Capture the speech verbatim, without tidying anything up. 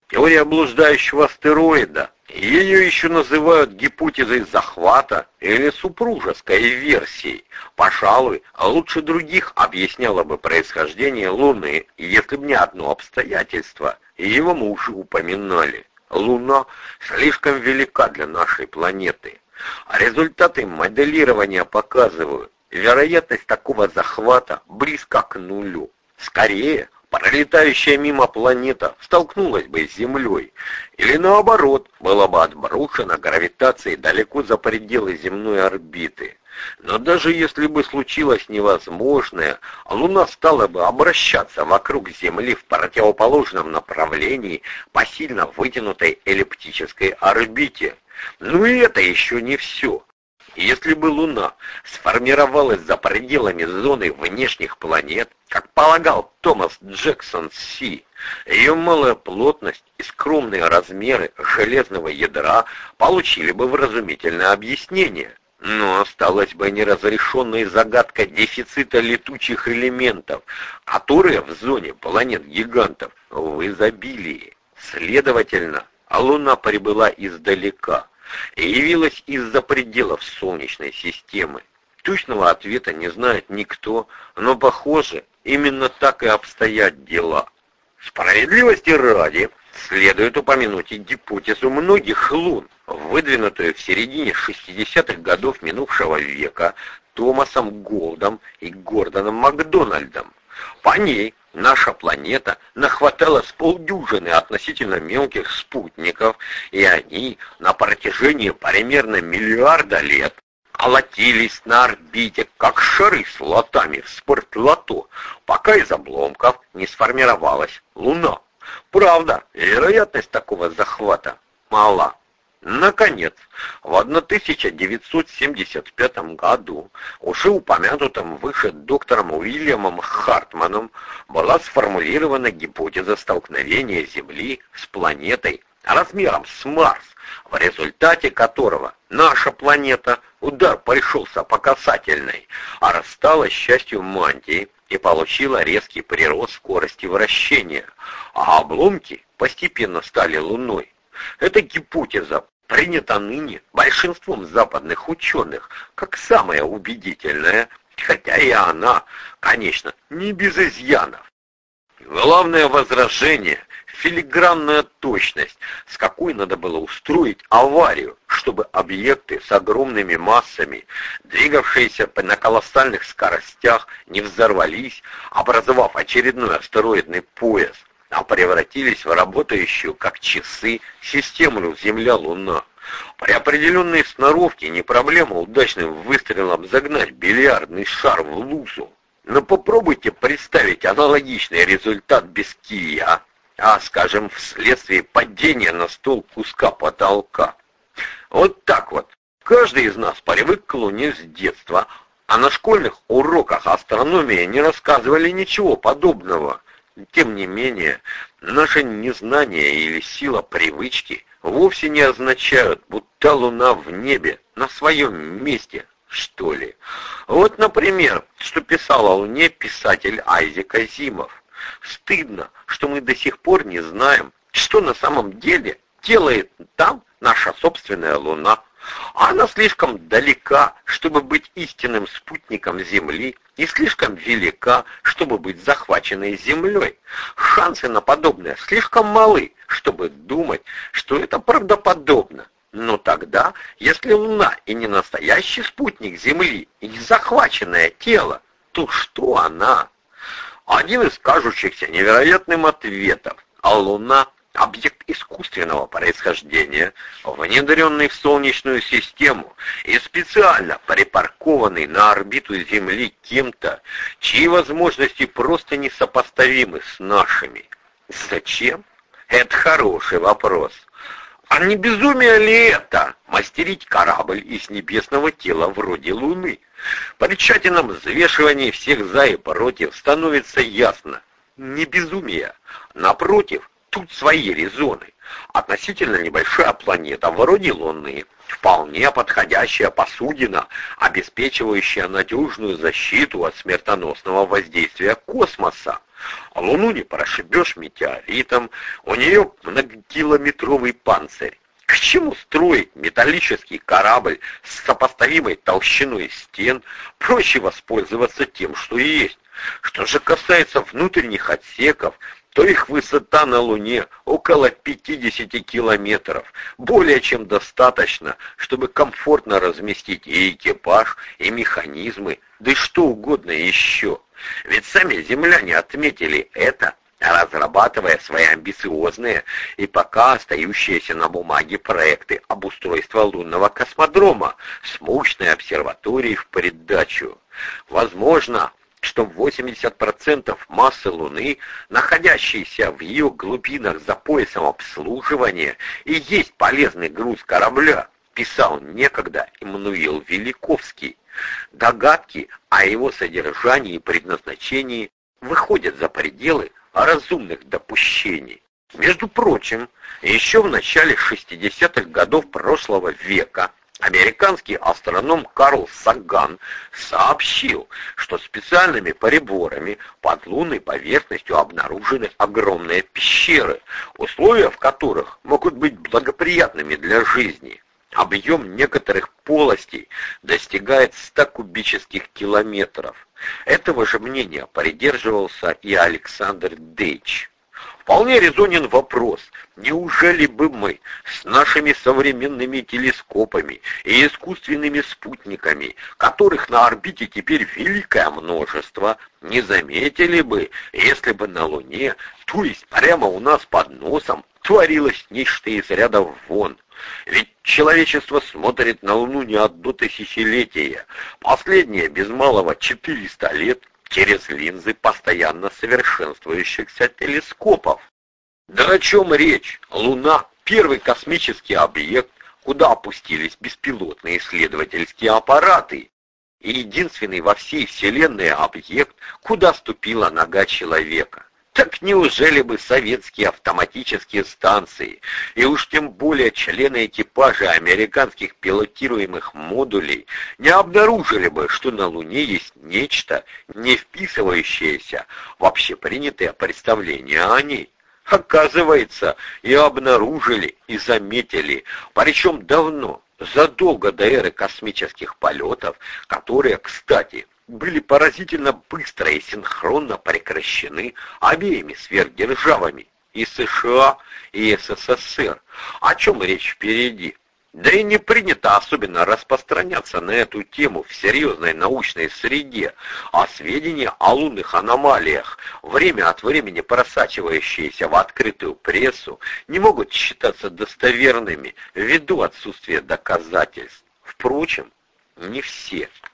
Теория блуждающего астероида. Ее еще называют гипотезой захвата или супружеской версией. Пожалуй, лучше других объясняло бы происхождение Луны, если бы не одно обстоятельство. Его мы уже упоминали. Луна слишком велика для нашей планеты. А результаты моделирования показывают, вероятность такого захвата близка к нулю. Скорее, пролетающая мимо планета столкнулась бы с Землей, или наоборот, была бы отброшена гравитацией далеко за пределы земной орбиты. Но даже если бы случилось невозможное, Луна стала бы обращаться вокруг Земли в противоположном направлении по сильно вытянутой эллиптической орбите. Но и это еще не все. Если бы Луна сформировалась за пределами зоны внешних планет, как полагал Томас Джексон Си, ее малая плотность и скромные размеры железного ядра получили бы вразумительное объяснение. Но осталась бы неразрешенной загадка дефицита летучих элементов, которые в зоне планет-гигантов в изобилии. Следовательно, Луна прибыла издалека и явилась из-за пределов Солнечной системы. Точного ответа не знает никто, но, похоже, именно так и обстоят дела. Справедливости ради, следует упомянуть и гипотезу многих лун, выдвинутую в середине шестидесятых годов минувшего века Томасом Голдом и Гордоном Макдональдом. По ней наша планета нахватала с полдюжины относительно мелких спутников, и они на протяжении примерно миллиарда лет колотились на орбите, как шары с лотами в спортлото, пока из обломков не сформировалась Луна. Правда, вероятность такого захвата мала. Наконец, в тысяча девятьсот семьдесят пятом году, уже упомянутым выше доктором Уильямом Хартманом, была сформулирована гипотеза столкновения Земли с планетой размером с Марс, в результате которого наша планета, удар пришелся по касательной, а рассталась с частью мантии и получила резкий прирост скорости вращения, а обломки постепенно стали Луной. Эта гипотеза принята ныне большинством западных ученых как самая убедительная, хотя и она, конечно, не без изъянов. Главное возражение – филигранная точность, с какой надо было устроить аварию, чтобы объекты с огромными массами, двигавшиеся на колоссальных скоростях, не взорвались, образовав очередной астероидный пояс, а превратились в работающую, как часы, систему Земля-Луна. При определенной сноровке не проблема удачным выстрелом загнать бильярдный шар в лузу. Но попробуйте представить аналогичный результат без кия, а, скажем, вследствие падения на стол куска потолка. Вот так вот. Каждый из нас привык к Луне с детства, а на школьных уроках астрономии не рассказывали ничего подобного. Тем не менее, наше незнание или сила привычки вовсе не означают, будто Луна в небе, на своем месте, что ли. Вот, например, что писал о Луне писатель Айзек Азимов. Стыдно, что мы до сих пор не знаем, что на самом деле делает там наша собственная Луна. Она слишком далека, чтобы быть истинным спутником Земли, и слишком велика, чтобы быть захваченной Землей. Шансы на подобное слишком малы, чтобы думать, что это правдоподобно. Но тогда, если Луна и не настоящий спутник Земли, и не захваченное тело, то что она? Один из кажущихся невероятным ответов, а Луна – объект искусственного происхождения, внедренный в Солнечную систему и специально припаркованный на орбиту Земли кем-то, чьи возможности просто несопоставимы с нашими. Зачем? Это хороший вопрос. А не безумие ли это – мастерить корабль из небесного тела вроде Луны? При тщательном взвешивании всех за и против становится ясно – не безумие. Напротив, тут свои резоны. Относительно небольшая планета вроде Луны, вполне подходящая посудина, обеспечивающая надежную защиту от смертоносного воздействия космоса. Луну не прошибешь метеоритом, у нее многокилометровый панцирь. К чему строить металлический корабль с сопоставимой толщиной стен? Проще воспользоваться тем, что есть. Что же касается внутренних отсеков, то их высота на Луне около пятидесяти километров, более чем достаточно, чтобы комфортно разместить и экипаж, и механизмы, да и что угодно еще. Ведь сами земляне отметили это, разрабатывая свои амбициозные и пока остающиеся на бумаге проекты обустройства лунного космодрома с мощной обсерваторией в придачу. Возможно, что восемьдесят процентов массы Луны, находящейся в ее глубинах за поясом обслуживания, и есть полезный груз корабля, писал некогда Иммануил Великовский. Догадки о его содержании и предназначении выходят за пределы разумных допущений. Между прочим, еще в начале шестидесятых годов прошлого века американский астроном Карл Саган сообщил, что специальными приборами под лунной поверхностью обнаружены огромные пещеры, условия в которых могут быть благоприятными для жизни. Объем некоторых полостей достигает ста кубических километров. Этого же мнения придерживался и Александр Дейч. Вполне резонен вопрос, неужели бы мы с нашими современными телескопами и искусственными спутниками, которых на орбите теперь великое множество, не заметили бы, если бы на Луне, то есть прямо у нас под носом, творилось нечто из ряда вон. Ведь человечество смотрит на Луну не одно тысячелетие, последние без малого четыреста лет, через линзы постоянно совершенствующихся телескопов. Да о чем речь? Луна — первый космический объект, куда опустились беспилотные исследовательские аппараты, и единственный во всей Вселенной объект, куда ступила нога человека. Так неужели бы советские автоматические станции, и уж тем более члены экипажа американских пилотируемых модулей, не обнаружили бы, что на Луне есть нечто, не вписывающееся в общепринятое представление о ней? Оказывается, и обнаружили, и заметили, причем давно, задолго до эры космических полетов, которые, кстати, были поразительно быстро и синхронно прекращены обеими сверхдержавами, и США, и СССР. О чем речь впереди? Да и не принято особенно распространяться на эту тему в серьезной научной среде, а сведения о лунных аномалиях, время от времени просачивающиеся в открытую прессу, не могут считаться достоверными ввиду отсутствия доказательств. Впрочем, не все.